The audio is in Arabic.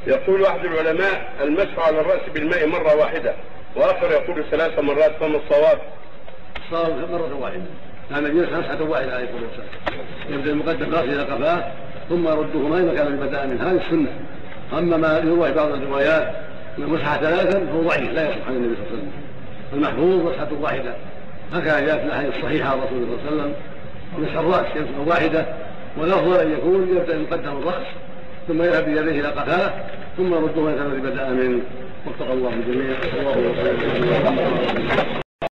يقول أحد العلماء المسح على الرأس بالماء مرة واحدة، وآخر يقول 3 مرات، فما الصواب؟ الصواب مرة واحدة، كان النبي مسحة واحدة عليه الصلاة والسلام، يبدأ المقدم رأسه إلى قفاه ثم يردهما إذا كان بدأ من هذه السنة. أما ما يروى بعض الروايات من مسحة 3 فهو ضعيف لا يصح عن النبي صلى الله عليه وسلم. المحفوظ مسحة واحدة، هكذا جاءت الأحاديث الصحيحة عن رسول الله صلى الله عليه وسلم مسح الرأس مسحة واحدة، والأفضل أن يكون يبدأ المقدم الرأس ثم يذهب بيديه إلى قفاه ثم يردهما إلى الذي بدأ منه. وفق الله الجميع.